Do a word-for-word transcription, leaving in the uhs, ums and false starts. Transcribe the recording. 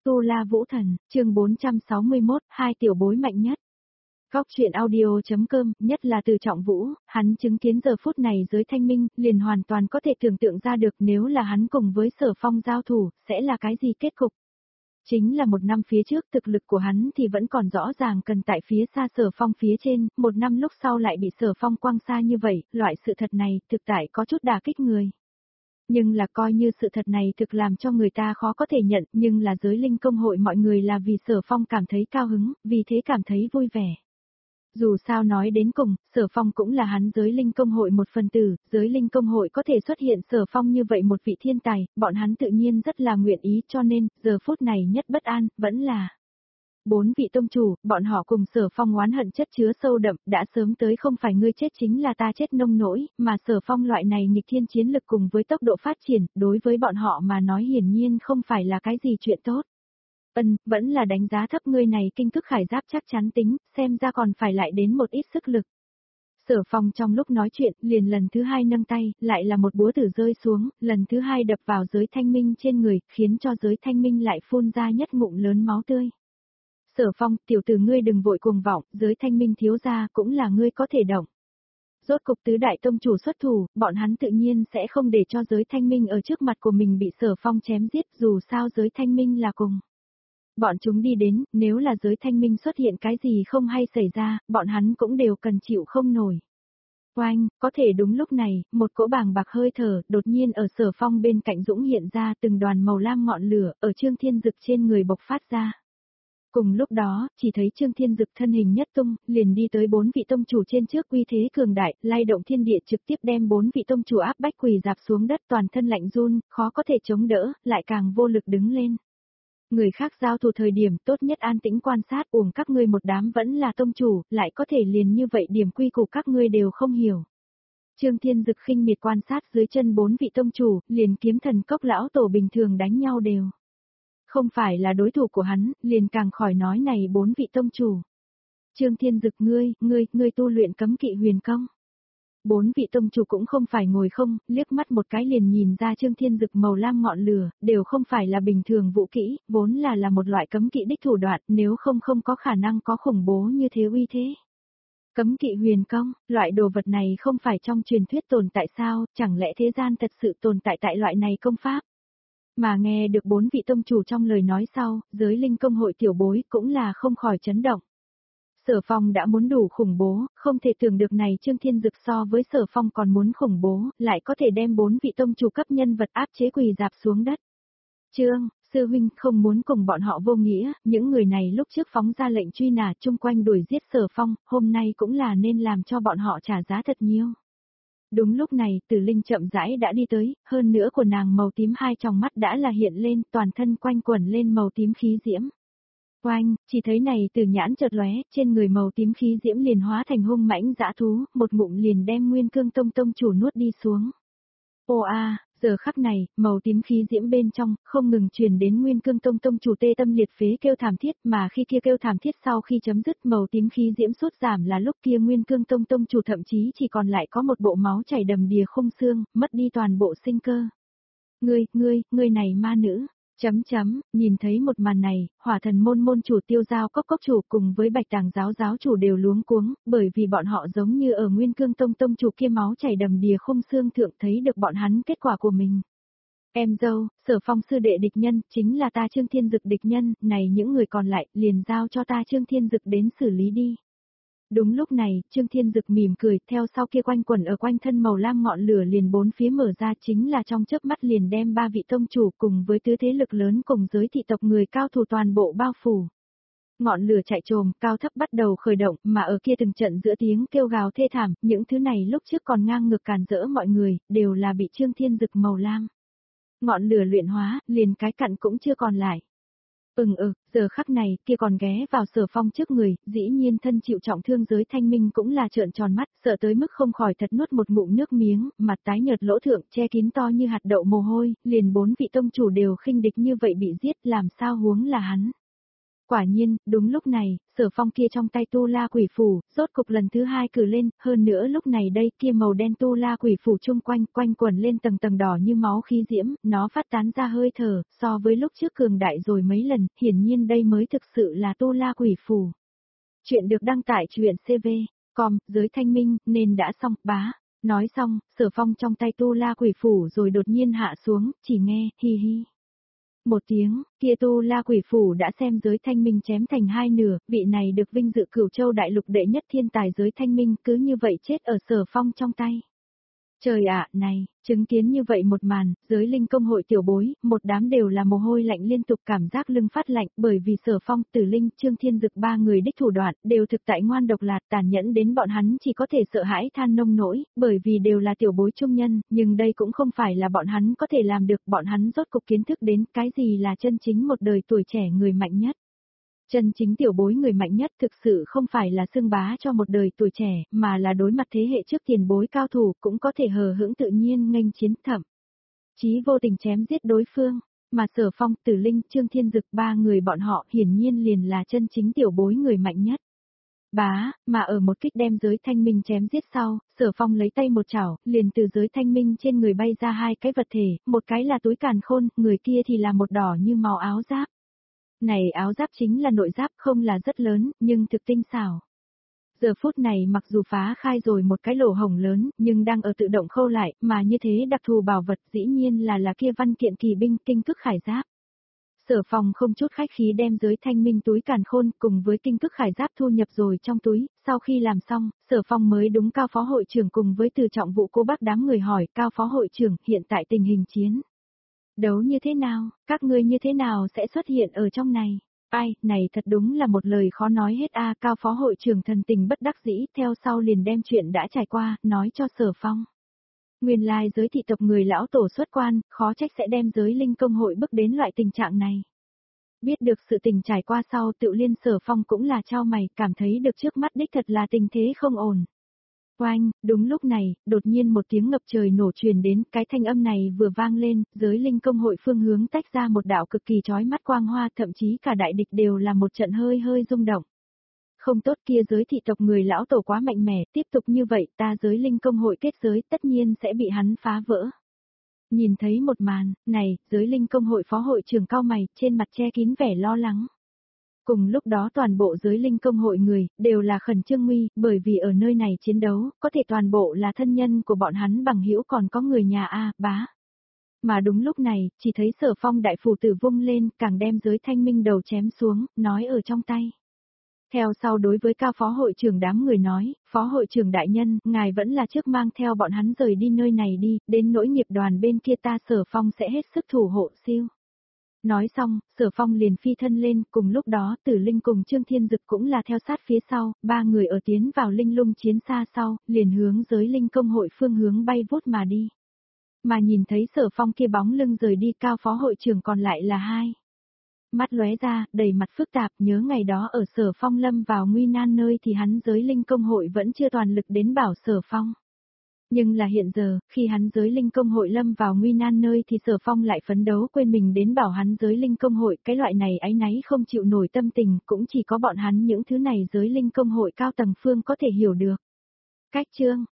Tu La Vũ Thần, chương bốn trăm sáu mươi mốt, hai tiểu bối mạnh nhất. Góc truyện audio.com, nhất là Từ Trọng Vũ, hắn chứng kiến giờ phút này giới thanh minh, liền hoàn toàn có thể tưởng tượng ra được nếu là hắn cùng với Sở Phong giao thủ, sẽ là cái gì kết cục. Chính là một năm phía trước thực lực của hắn thì vẫn còn rõ ràng cần tại phía xa Sở Phong phía trên, một năm lúc sau lại bị Sở Phong quăng xa như vậy, loại sự thật này thực tại có chút đả kích người. Nhưng là coi như sự thật này thực làm cho người ta khó có thể nhận, nhưng là giới linh công hội mọi người là vì Sở Phong cảm thấy cao hứng, vì thế cảm thấy vui vẻ. Dù sao nói đến cùng, Sở Phong cũng là hắn giới linh công hội một phần tử, giới linh công hội có thể xuất hiện Sở Phong như vậy một vị thiên tài, bọn hắn tự nhiên rất là nguyện ý, cho nên, giờ phút này nhất bất an, vẫn là bốn vị tông chủ, bọn họ cùng Sở Phong oán hận chất chứa sâu đậm, đã sớm tới không phải ngươi chết chính là ta chết nông nỗi, mà Sở Phong loại này nghịch thiên chiến lực cùng với tốc độ phát triển, đối với bọn họ mà nói hiển nhiên không phải là cái gì chuyện tốt. Ân, vẫn là đánh giá thấp ngươi này kinh thức khải giáp chắc chắn tính, xem ra còn phải lại đến một ít sức lực. Sở Phong trong lúc nói chuyện, liền lần thứ hai nâng tay, lại là một búa tử rơi xuống, lần thứ hai đập vào giới thanh minh trên người, khiến cho giới thanh minh lại phun ra nhất ngụm lớn máu tươi. Sở Phong, tiểu tử ngươi đừng vội cuồng vọng, giới thanh minh thiếu gia cũng là ngươi có thể động. Rốt cục tứ đại tông chủ xuất thủ, bọn hắn tự nhiên sẽ không để cho giới thanh minh ở trước mặt của mình bị Sở Phong chém giết, dù sao giới thanh minh là cùng. Bọn chúng đi đến, nếu là giới thanh minh xuất hiện cái gì không hay xảy ra, bọn hắn cũng đều cần chịu không nổi. Oanh, có thể đúng lúc này, một cỗ bàng bạc hơi thở, đột nhiên ở Sở Phong bên cạnh dũng hiện ra từng đoàn màu lam ngọn lửa, ở Trương Thiên Dực trên người bộc phát ra. Cùng lúc đó, chỉ thấy Trương Thiên Dực thân hình nhất tung, liền đi tới bốn vị tông chủ trên trước uy thế cường đại, lay động thiên địa trực tiếp đem bốn vị tông chủ áp bách quỳ dạp xuống đất toàn thân lạnh run, khó có thể chống đỡ, lại càng vô lực đứng lên. Người khác giao thủ thời điểm tốt nhất an tĩnh quan sát uổng các ngươi một đám vẫn là tông chủ, lại có thể liền như vậy điểm quy củ các ngươi đều không hiểu. Trương Thiên Dực khinh miệt quan sát dưới chân bốn vị tông chủ, liền kiếm thần cốc lão tổ bình thường đánh nhau đều. Không phải là đối thủ của hắn, liền càng khỏi nói này bốn vị tông chủ. Trương Thiên Dực ngươi, ngươi, ngươi tu luyện cấm kỵ huyền công. Bốn vị tông chủ cũng không phải ngồi không, liếc mắt một cái liền nhìn ra Trương Thiên Dực màu lam ngọn lửa, đều không phải là bình thường vũ kỹ, vốn là là một loại cấm kỵ đích thủ đoạn, nếu không không có khả năng có khủng bố như thế uy thế. Cấm kỵ huyền công, loại đồ vật này không phải trong truyền thuyết tồn tại sao, chẳng lẽ thế gian thật sự tồn tại tại loại này công pháp? Mà nghe được bốn vị tông chủ trong lời nói sau, giới linh công hội tiểu bối cũng là không khỏi chấn động. Sở Phong đã muốn đủ khủng bố, không thể tưởng được này Trương Thiên Dực so với Sở Phong còn muốn khủng bố, lại có thể đem bốn vị tông chủ cấp nhân vật áp chế quỳ dạp xuống đất. Trương, sư huynh không muốn cùng bọn họ vô nghĩa, những người này lúc trước phóng ra lệnh truy nã chung quanh đuổi giết Sở Phong, hôm nay cũng là nên làm cho bọn họ trả giá thật nhiều. Đúng lúc này, Tử Linh chậm rãi đã đi tới, hơn nữa của nàng màu tím hai tròng mắt đã là hiện lên, toàn thân quanh quẩn lên màu tím khí diễm. Oanh, chỉ thấy này từ nhãn chợt lóe, trên người màu tím khí diễm liền hóa thành hung mãnh dã thú, một ngụm liền đem Nguyên Cương Tông tông chủ nuốt đi xuống. Ô a, giờ khắc này, màu tím khí diễm bên trong, không ngừng truyền đến Nguyên Cương Tông tông chủ tê tâm liệt phế kêu thảm thiết, mà khi kia kêu thảm thiết sau khi chấm dứt màu tím khí diễm sút giảm là lúc kia Nguyên Cương Tông tông chủ thậm chí chỉ còn lại có một bộ máu chảy đầm đìa khung xương, mất đi toàn bộ sinh cơ. Ngươi, ngươi, ngươi này ma nữ. Chấm chấm, nhìn thấy một màn này, hỏa thần môn môn chủ Tiêu Giao cốc cốc chủ cùng với bạch tàng giáo giáo chủ đều luống cuống, bởi vì bọn họ giống như ở Nguyên Cương Tông tông chủ kia máu chảy đầm đìa khung xương thượng thấy được bọn hắn kết quả của mình. Em dâu, Sở Phong sư đệ địch nhân, chính là ta Trương Thiên Dực địch nhân, này những người còn lại, liền giao cho ta Trương Thiên Dực đến xử lý đi. Đúng lúc này, Trương Thiên Dực mỉm cười, theo sau kia quanh quẩn ở quanh thân màu lam ngọn lửa liền bốn phía mở ra chính là trong chớp mắt liền đem ba vị tông chủ cùng với tứ thế lực lớn cùng giới thị tộc người cao thủ toàn bộ bao phủ. Ngọn lửa chạy trồm, cao thấp bắt đầu khởi động, mà ở kia từng trận giữa tiếng kêu gào thê thảm, những thứ này lúc trước còn ngang ngược càn rỡ mọi người, đều là bị Trương Thiên Dực màu lam. Ngọn lửa luyện hóa, liền cái cặn cũng chưa còn lại. Ừm ừ, giờ khắc này, kia còn ghé vào Sở Phong trước người, dĩ nhiên thân chịu trọng thương giới thanh minh cũng là trợn tròn mắt, sợ tới mức không khỏi thật nuốt một ngụm nước miếng, mặt tái nhợt lỗ thượng che kín to như hạt đậu mồ hôi, liền bốn vị tông chủ đều khinh địch như vậy bị giết làm sao huống là hắn. Quả nhiên, đúng lúc này, Sở Phong kia trong tay tu la quỷ phủ, rốt cục lần thứ hai cử lên, hơn nữa lúc này đây kia màu đen tu la quỷ phủ chung quanh, quanh quẩn lên tầng tầng đỏ như máu khí diễm, nó phát tán ra hơi thở, so với lúc trước cường đại rồi mấy lần, hiển nhiên đây mới thực sự là tu la quỷ phủ. Chuyện được đăng tải truyện xê vê chấm com, giới thanh minh, nên đã xong, bá. Nói xong, Sở Phong trong tay tu la quỷ phủ rồi đột nhiên hạ xuống, chỉ nghe, hi hi. Một tiếng, kia tu la quỷ phủ đã xem giới thanh minh chém thành hai nửa, vị này được vinh dự Cửu Châu đại lục đệ nhất thiên tài giới thanh minh cứ như vậy chết ở Sở Phong trong tay. Trời ạ, này, chứng kiến như vậy một màn, giới linh công hội tiểu bối, một đám đều là mồ hôi lạnh liên tục cảm giác lưng phát lạnh, bởi vì Sở Phong, Tử Linh, Trương Thiên Dực ba người đích thủ đoạn, đều thực tại ngoan độc lạt tàn nhẫn đến bọn hắn chỉ có thể sợ hãi than nông nỗi, bởi vì đều là tiểu bối trung nhân, nhưng đây cũng không phải là bọn hắn có thể làm được, bọn hắn rốt cục kiến thức đến cái gì là chân chính một đời tuổi trẻ người mạnh nhất. Chân chính tiểu bối người mạnh nhất thực sự không phải là xưng bá cho một đời tuổi trẻ, mà là đối mặt thế hệ trước tiền bối cao thủ cũng có thể hờ hững tự nhiên nghênh chiến thậm. Chí vô tình chém giết đối phương, mà Sở Phong, Tử Linh, Trương Thiên Dực ba người bọn họ hiển nhiên liền là chân chính tiểu bối người mạnh nhất. Bá, mà ở một kích đem giới thanh minh chém giết sau, Sở Phong lấy tay một chảo, liền từ giới thanh minh trên người bay ra hai cái vật thể, một cái là túi càn khôn, người kia thì là một đỏ như màu áo giáp. Này áo giáp chính là nội giáp không là rất lớn, nhưng thực tinh xảo. Giờ phút này mặc dù phá khai rồi một cái lỗ hổng lớn, nhưng đang ở tự động khâu lại, mà như thế đặc thù bảo vật dĩ nhiên là là kia văn kiện kỳ binh kinh cức khải giáp. Sở Phong không chút khách khí đem giới thanh minh túi càn khôn cùng với kinh cức khải giáp thu nhập rồi trong túi, sau khi làm xong, Sở Phong mới đúng Cao Phó Hội trưởng cùng với Từ Trọng Vũ cô bác đám người hỏi Cao Phó Hội trưởng hiện tại tình hình chiến. Đấu như thế nào, các ngươi như thế nào sẽ xuất hiện ở trong này? Ai, này thật đúng là một lời khó nói hết a. Cao Phó Hội trưởng thần tình bất đắc dĩ, theo sau liền đem chuyện đã trải qua, nói cho Sở Phong. Nguyên lai giới thị tộc người lão tổ xuất quan, khó trách sẽ đem giới linh công hội bước đến loại tình trạng này. Biết được sự tình trải qua sau Tự Liên Sở Phong cũng là chau mày, cảm thấy được trước mắt đích thật là tình thế không ổn. Oanh, đúng lúc này, đột nhiên một tiếng ngập trời nổ truyền đến, cái thanh âm này vừa vang lên, giới linh công hội phương hướng tách ra một đạo cực kỳ chói mắt quang hoa, thậm chí cả đại địch đều là một trận hơi hơi rung động. Không tốt, kia giới thị tộc người lão tổ quá mạnh mẽ, tiếp tục như vậy ta giới linh công hội kết giới tất nhiên sẽ bị hắn phá vỡ. Nhìn thấy một màn, này, giới linh công hội phó hội trưởng cao mày, trên mặt che kín vẻ lo lắng. Cùng lúc đó toàn bộ giới linh công hội người, đều là khẩn trương nguy, bởi vì ở nơi này chiến đấu, có thể toàn bộ là thân nhân của bọn hắn bằng hữu còn có người nhà A, bá. Mà đúng lúc này, chỉ thấy Sở Phong đại phù tử vung lên, càng đem giới thanh minh đầu chém xuống, nói ở trong tay. Theo sau đối với Cao Phó Hội trưởng đám người nói, Phó Hội trưởng đại nhân, ngài vẫn là trước mang theo bọn hắn rời đi nơi này đi, đến nỗi nghiệp đoàn bên kia ta Sở Phong sẽ hết sức thủ hộ siêu. Nói xong, Sở Phong liền phi thân lên, cùng lúc đó Tử Linh cùng Trương Thiên Dực cũng là theo sát phía sau, ba người ở tiến vào linh lung chiến xa sau, liền hướng giới linh công hội phương hướng bay vút mà đi. Mà nhìn thấy Sở Phong kia bóng lưng rời đi, Cao Phó Hội trưởng còn lại là hai. Mắt lóe ra, đầy mặt phức tạp, nhớ ngày đó ở Sở Phong lâm vào nguy nan nơi thì hắn giới linh công hội vẫn chưa toàn lực đến bảo Sở Phong. Nhưng là hiện giờ, khi hắn giới linh công hội lâm vào nguy nan nơi thì Sở Phong lại phấn đấu quên mình đến bảo hắn giới linh công hội, cái loại này áy náy không chịu nổi tâm tình, cũng chỉ có bọn hắn những thứ này giới linh công hội cao tầng phương có thể hiểu được. Cách chương,